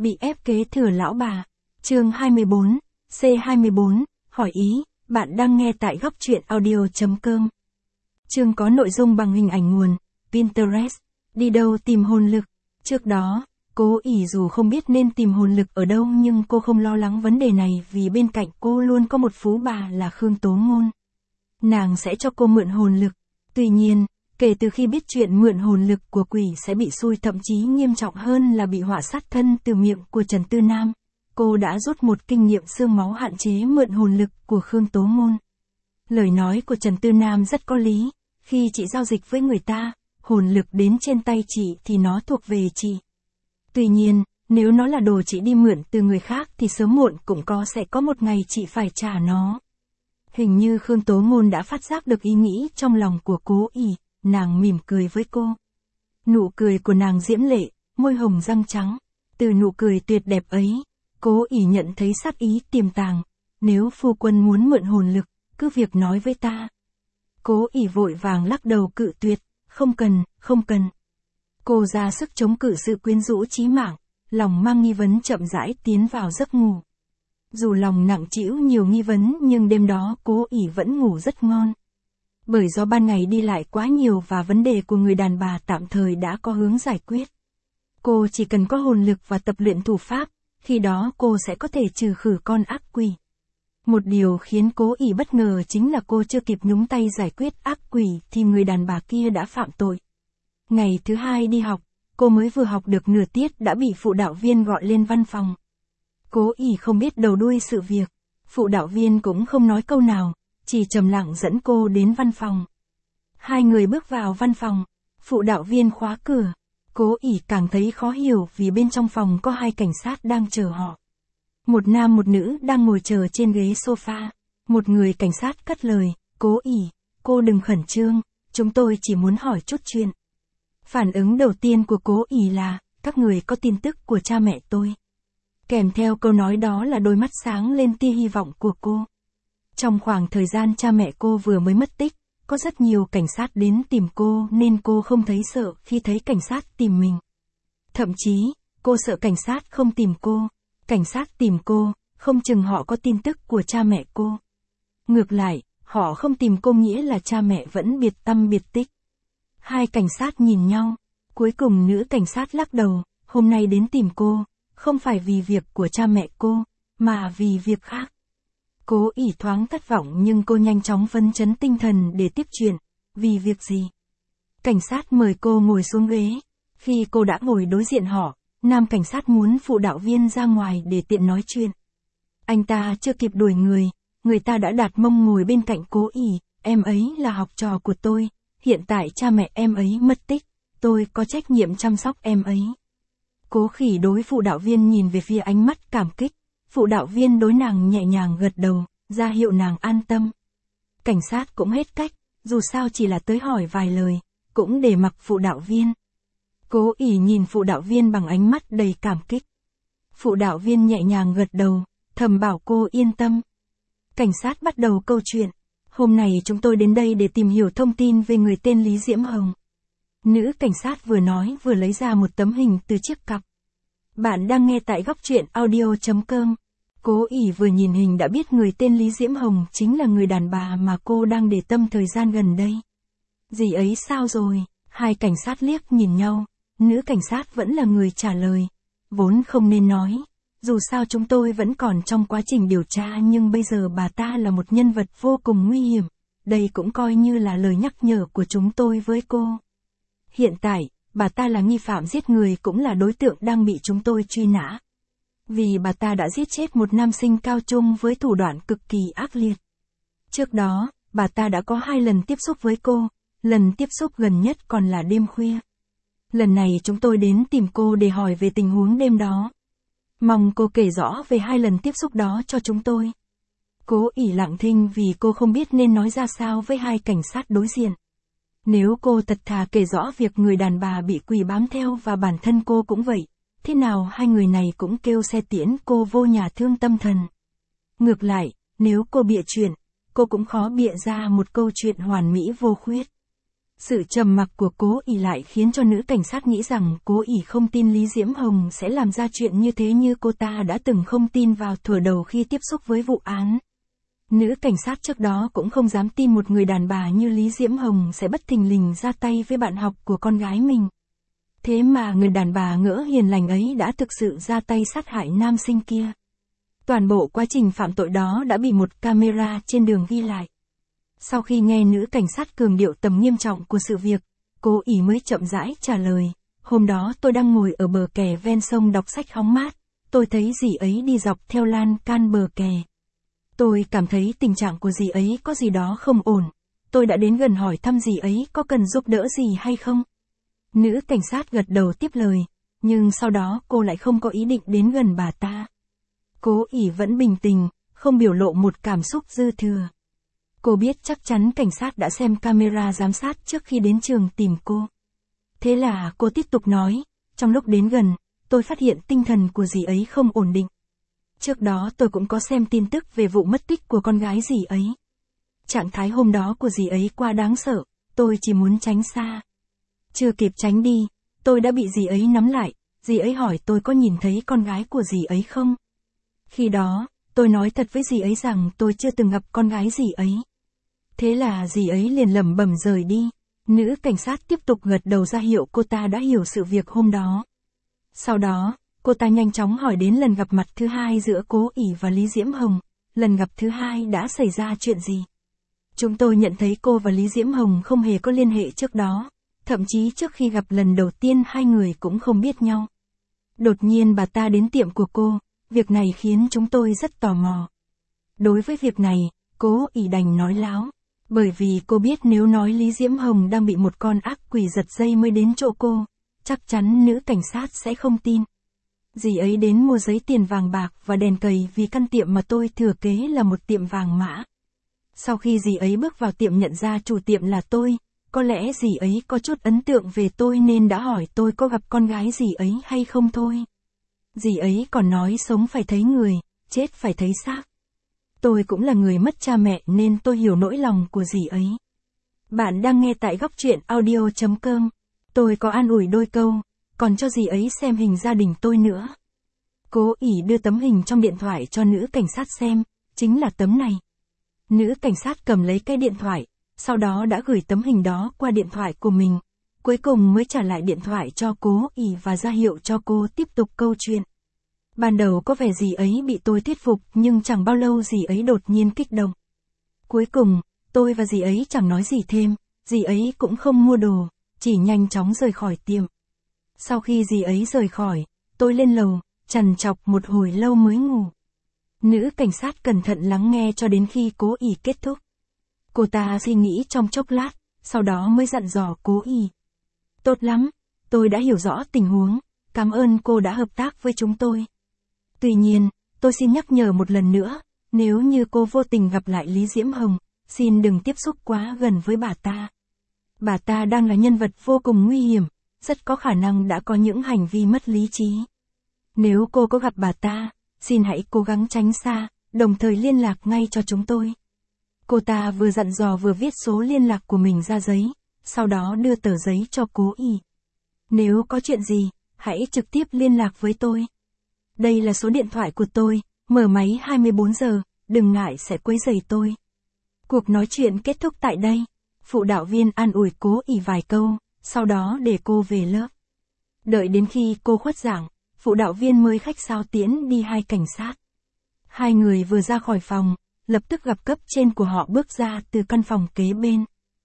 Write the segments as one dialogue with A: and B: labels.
A: bị ép kế thừa lão bà. Chương 24, C24, hỏi ý, bạn đang nghe tại góc truyện audio.com. Chương có nội dung bằng hình ảnh nguồn, Pinterest. Đi đâu tìm hồn lực? Trước đó, Cố ỷ dù không biết nên tìm hồn lực ở đâu nhưng cô không lo lắng vấn đề này vì bên cạnh cô luôn có một phú bà là Khương Tố Ngôn. Nàng sẽ cho cô mượn hồn lực. Tuy nhiên, kể từ khi biết chuyện mượn hồn lực của quỷ sẽ bị xui, thậm chí nghiêm trọng hơn là bị họa sát thân từ miệng của Trần Tư Nam, cô đã rút một kinh nghiệm xương máu hạn chế mượn hồn lực của Khương Tố Ngôn. Lời nói của Trần Tư Nam rất có lý, khi chị giao dịch với người ta, hồn lực đến trên tay chị thì nó thuộc về chị. Tuy nhiên, nếu nó là đồ chị đi mượn từ người khác thì sớm muộn cũng sẽ có một ngày chị phải trả nó. Hình như Khương Tố Ngôn đã phát giác được ý nghĩ trong lòng của Cố ỷ, nàng mỉm cười với cô. Nụ cười của nàng diễm lệ, môi hồng răng trắng. Từ nụ cười tuyệt đẹp ấy, Cố ỷ nhận thấy sát ý tiềm tàng. Nếu phu quân muốn mượn hồn lực, cứ việc nói với ta. Cố ỷ vội vàng lắc đầu cự tuyệt, không cần, không cần. Cô ra sức chống cự sự quyến rũ chí mạng, lòng mang nghi vấn chậm rãi tiến vào giấc ngủ. Dù lòng nặng trĩu nhiều nghi vấn nhưng đêm đó Cố ỷ vẫn ngủ rất ngon. Bởi do ban ngày đi lại quá nhiều và vấn đề của người đàn bà tạm thời đã có hướng giải quyết. Cô chỉ cần có hồn lực và tập luyện thủ pháp, khi đó cô sẽ có thể trừ khử con ác quỷ. Một điều khiến Cố ỷ bất ngờ chính là cô chưa kịp nhúng tay giải quyết ác quỷ thì người đàn bà kia đã phạm tội. Ngày thứ hai đi học, cô mới vừa học được nửa tiết đã bị phụ đạo viên gọi lên văn phòng. Cố ỷ không biết đầu đuôi sự việc, phụ đạo viên cũng không nói câu nào, chỉ trầm lặng dẫn cô đến văn phòng. Hai người bước vào văn phòng, phụ đạo viên khóa cửa. Cố ỷ càng thấy khó hiểu vì bên trong phòng có hai cảnh sát đang chờ họ. Một nam một nữ đang ngồi chờ trên ghế sofa. Một người cảnh sát cất lời, Cố ỷ, cô đừng khẩn trương, chúng tôi chỉ muốn hỏi chút chuyện. Phản ứng đầu tiên của Cố ỷ là, các người có tin tức của cha mẹ tôi. Kèm theo câu nói đó là đôi mắt sáng lên tia hy vọng của cô. Trong khoảng thời gian cha mẹ cô vừa mới mất tích, có rất nhiều cảnh sát đến tìm cô nên cô không thấy sợ khi thấy cảnh sát tìm mình. Thậm chí, cô sợ cảnh sát không tìm cô. Cảnh sát tìm cô, không chừng họ có tin tức của cha mẹ cô. Ngược lại, họ không tìm cô nghĩa là cha mẹ vẫn biệt tăm biệt tích. Hai cảnh sát nhìn nhau. Cuối cùng nữ cảnh sát lắc đầu, hôm nay đến tìm cô, không phải vì việc của cha mẹ cô, mà vì việc khác. Cố ỷ thoáng thất vọng nhưng cô nhanh chóng phấn chấn tinh thần để tiếp chuyện. Vì việc gì? Cảnh sát mời cô ngồi xuống ghế. Khi cô đã ngồi đối diện họ, nam cảnh sát muốn phụ đạo viên ra ngoài để tiện nói chuyện. Anh ta chưa kịp đuổi người ta đã đặt mông ngồi bên cạnh Cố ỷ. Em ấy là học trò của tôi, hiện tại cha mẹ em ấy mất tích, tôi có trách nhiệm chăm sóc em ấy. Cố khỉ đối phụ đạo viên nhìn về phía ánh mắt cảm kích. Phụ đạo viên đối nàng nhẹ nhàng gật đầu, ra hiệu nàng an tâm. Cảnh sát cũng hết cách, dù sao chỉ là tới hỏi vài lời, cũng để mặc phụ đạo viên. Cố ỷ nhìn phụ đạo viên bằng ánh mắt đầy cảm kích. Phụ đạo viên nhẹ nhàng gật đầu, thầm bảo cô yên tâm. Cảnh sát bắt đầu câu chuyện. Hôm nay chúng tôi đến đây để tìm hiểu thông tin về người tên Lý Diễm Hồng. Nữ cảnh sát vừa nói vừa lấy ra một tấm hình từ chiếc cặp. Bạn đang nghe tại góc truyện audio.com. Cố ỷ vừa nhìn hình đã biết người tên Lý Diễm Hồng chính là người đàn bà mà cô đang để tâm thời gian gần đây. Dì ấy sao rồi? Hai cảnh sát liếc nhìn nhau, nữ cảnh sát vẫn là người trả lời. Vốn không nên nói, dù sao chúng tôi vẫn còn trong quá trình điều tra nhưng bây giờ bà ta là một nhân vật vô cùng nguy hiểm. Đây cũng coi như là lời nhắc nhở của chúng tôi với cô. Hiện tại, bà ta là nghi phạm giết người cũng là đối tượng đang bị chúng tôi truy nã. Vì bà ta đã giết chết một nam sinh cao trung với thủ đoạn cực kỳ ác liệt. Trước đó, bà ta đã có 2 lần tiếp xúc với cô, lần tiếp xúc gần nhất còn là đêm khuya. Lần này chúng tôi đến tìm cô để hỏi về tình huống đêm đó. Mong cô kể rõ về 2 lần tiếp xúc đó cho chúng tôi. Cố ỷ lặng thinh vì cô không biết nên nói ra sao với hai cảnh sát đối diện. Nếu cô thật thà kể rõ việc người đàn bà bị quỷ bám theo và bản thân cô cũng vậy, thế nào hai người này cũng kêu xe tiễn cô vô nhà thương tâm thần. Ngược lại, nếu cô bịa chuyện, cô cũng khó bịa ra một câu chuyện hoàn mỹ vô khuyết. Sự trầm mặc của Cố ỷ lại khiến cho nữ cảnh sát nghĩ rằng Cố ỷ không tin Lý Diễm Hồng sẽ làm ra chuyện như thế như cô ta đã từng không tin vào thuở đầu khi tiếp xúc với vụ án. Nữ cảnh sát trước đó cũng không dám tin một người đàn bà như Lý Diễm Hồng sẽ bất thình lình ra tay với bạn học của con gái mình. Thế mà người đàn bà ngỡ hiền lành ấy đã thực sự ra tay sát hại nam sinh kia. Toàn bộ quá trình phạm tội đó đã bị một camera trên đường ghi lại. Sau khi nghe nữ cảnh sát cường điệu tầm nghiêm trọng của sự việc, Cố ỷ mới chậm rãi trả lời, hôm đó tôi đang ngồi ở bờ kè ven sông đọc sách hóng mát, tôi thấy dì ấy đi dọc theo lan can bờ kè. Tôi cảm thấy tình trạng của dì ấy có gì đó không ổn, tôi đã đến gần hỏi thăm dì ấy có cần giúp đỡ gì hay không. Nữ cảnh sát gật đầu tiếp lời, nhưng sau đó cô lại không có ý định đến gần bà ta. Cố ỷ vẫn bình tĩnh, không biểu lộ một cảm xúc dư thừa. Cô biết chắc chắn cảnh sát đã xem camera giám sát trước khi đến trường tìm cô. Thế là cô tiếp tục nói, trong lúc đến gần, tôi phát hiện tinh thần của dì ấy không ổn định. Trước đó tôi cũng có xem tin tức về vụ mất tích của con gái dì ấy. Trạng thái hôm đó của dì ấy quá đáng sợ, tôi chỉ muốn tránh xa. Chưa kịp tránh đi, tôi đã bị dì ấy nắm lại, dì ấy hỏi tôi có nhìn thấy con gái của dì ấy không. Khi đó, tôi nói thật với dì ấy rằng tôi chưa từng gặp con gái dì ấy. Thế là dì ấy liền lẩm bẩm rời đi. Nữ cảnh sát tiếp tục gật đầu ra hiệu cô ta đã hiểu sự việc hôm đó. Sau đó, cô ta nhanh chóng hỏi đến lần gặp mặt thứ hai giữa Cố ỷ và Lý Diễm Hồng. Lần gặp thứ hai đã xảy ra chuyện gì? Chúng tôi nhận thấy cô và Lý Diễm Hồng không hề có liên hệ trước đó. Thậm chí trước khi gặp lần đầu tiên hai người cũng không biết nhau. Đột nhiên bà ta đến tiệm của cô, việc này khiến chúng tôi rất tò mò. Đối với việc này, Cố ỷ đành nói láo. Bởi vì cô biết nếu nói Lý Diễm Hồng đang bị một con ác quỷ giật dây mới đến chỗ cô, chắc chắn nữ cảnh sát sẽ không tin. Dì ấy đến mua giấy tiền vàng bạc và đèn cầy vì căn tiệm mà tôi thừa kế là một tiệm vàng mã. Sau khi dì ấy bước vào tiệm nhận ra chủ tiệm là tôi, có lẽ dì ấy có chút ấn tượng về tôi nên đã hỏi tôi có gặp con gái dì ấy hay không thôi. Dì ấy còn nói sống phải thấy người, chết phải thấy xác. Tôi cũng là người mất cha mẹ nên tôi hiểu nỗi lòng của dì ấy. Bạn đang nghe tại góc truyện audio.com. Tôi có an ủi đôi câu, còn cho dì ấy xem hình gia đình tôi nữa. Cố ỷ đưa tấm hình trong điện thoại cho nữ cảnh sát xem, chính là tấm này. Nữ cảnh sát cầm lấy cái điện thoại, sau đó đã gửi tấm hình đó qua điện thoại của mình. Cuối cùng mới trả lại điện thoại cho Cố ỷ và ra hiệu cho cô tiếp tục câu chuyện. Ban đầu có vẻ dì ấy bị tôi thuyết phục nhưng chẳng bao lâu dì ấy đột nhiên kích động. Cuối cùng, tôi và dì ấy chẳng nói gì thêm, dì ấy cũng không mua đồ, chỉ nhanh chóng rời khỏi tiệm. Sau khi dì ấy rời khỏi, tôi lên lầu, trằn trọc một hồi lâu mới ngủ. Nữ cảnh sát cẩn thận lắng nghe cho đến khi Cố ỷ kết thúc. Cô ta suy nghĩ trong chốc lát, sau đó mới dặn dò Cố ỷ. Tốt lắm, tôi đã hiểu rõ tình huống, cảm ơn cô đã hợp tác với chúng tôi. Tuy nhiên, tôi xin nhắc nhở một lần nữa, nếu như cô vô tình gặp lại Lý Diễm Hồng, xin đừng tiếp xúc quá gần với bà ta. Bà ta đang là nhân vật vô cùng nguy hiểm, rất có khả năng đã có những hành vi mất lý trí. Nếu cô có gặp bà ta, xin hãy cố gắng tránh xa, đồng thời liên lạc ngay cho chúng tôi. Cô ta vừa dặn dò vừa viết số liên lạc của mình ra giấy, sau đó đưa tờ giấy cho Cố ỷ. Nếu có chuyện gì, hãy trực tiếp liên lạc với tôi. Đây là số điện thoại của tôi, mở máy 24 giờ, đừng ngại sẽ quấy rầy tôi. Cuộc nói chuyện kết thúc tại đây. Phụ đạo viên an ủi Cố ỷ vài câu, sau đó để cô về lớp. Đợi đến khi cô khuất giảng, phụ đạo viên mới khách sáo tiễn đi hai cảnh sát. Hai người vừa ra khỏi phòng, lập tức gặp cấp trên của họ bước ra từ căn phòng kế bên.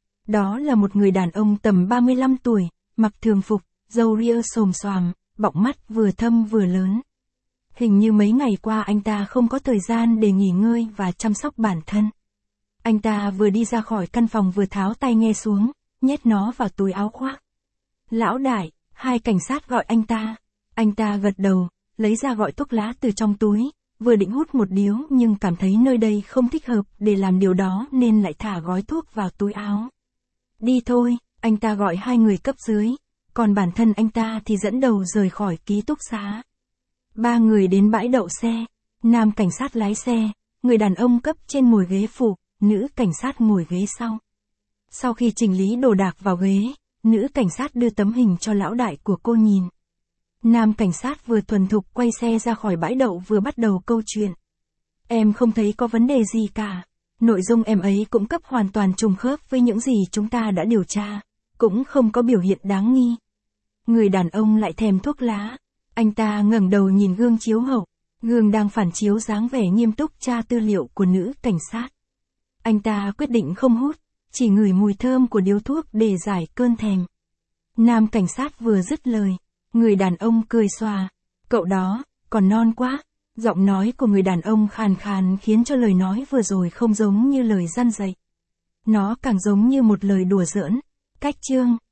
A: Đó là một người đàn ông tầm 35 tuổi, mặc thường phục, râu ria xồm xoàm, bọng mắt vừa thâm vừa lớn. Hình như mấy ngày qua anh ta không có thời gian để nghỉ ngơi và chăm sóc bản thân. Anh ta vừa đi ra khỏi căn phòng vừa tháo tai nghe xuống, nhét nó vào túi áo khoác. Lão đại, hai cảnh sát gọi anh ta. Anh ta gật đầu, lấy ra gói thuốc lá từ trong túi, vừa định hút một điếu nhưng cảm thấy nơi đây không thích hợp để làm điều đó nên lại thả gói thuốc vào túi áo. Đi thôi, anh ta gọi hai người cấp dưới, còn bản thân anh ta thì dẫn đầu rời khỏi ký túc xá. Ba người đến bãi đậu xe, nam cảnh sát lái xe, người đàn ông cấp trên ngồi ghế phụ, nữ cảnh sát ngồi ghế sau. Sau khi chỉnh lý đồ đạc vào ghế, nữ cảnh sát đưa tấm hình cho lão đại của cô nhìn. Nam cảnh sát vừa thuần thục quay xe ra khỏi bãi đậu vừa bắt đầu câu chuyện. Em không thấy có vấn đề gì cả. Nội dung em ấy cũng cấp hoàn toàn trùng khớp với những gì chúng ta đã điều tra. Cũng không có biểu hiện đáng nghi. Người đàn ông lại thèm thuốc lá. Anh ta ngẩng đầu nhìn gương chiếu hậu. Gương đang phản chiếu dáng vẻ nghiêm túc tra tư liệu của nữ cảnh sát. Anh ta quyết định không hút, chỉ ngửi mùi thơm của điếu thuốc để giải cơn thèm. Nam cảnh sát vừa dứt lời, người đàn ông cười xòa. Cậu đó, còn non quá. Giọng nói của người đàn ông khàn khàn khiến cho lời nói vừa rồi không giống như lời răn dạy. Nó càng giống như một lời đùa giỡn. Cách chương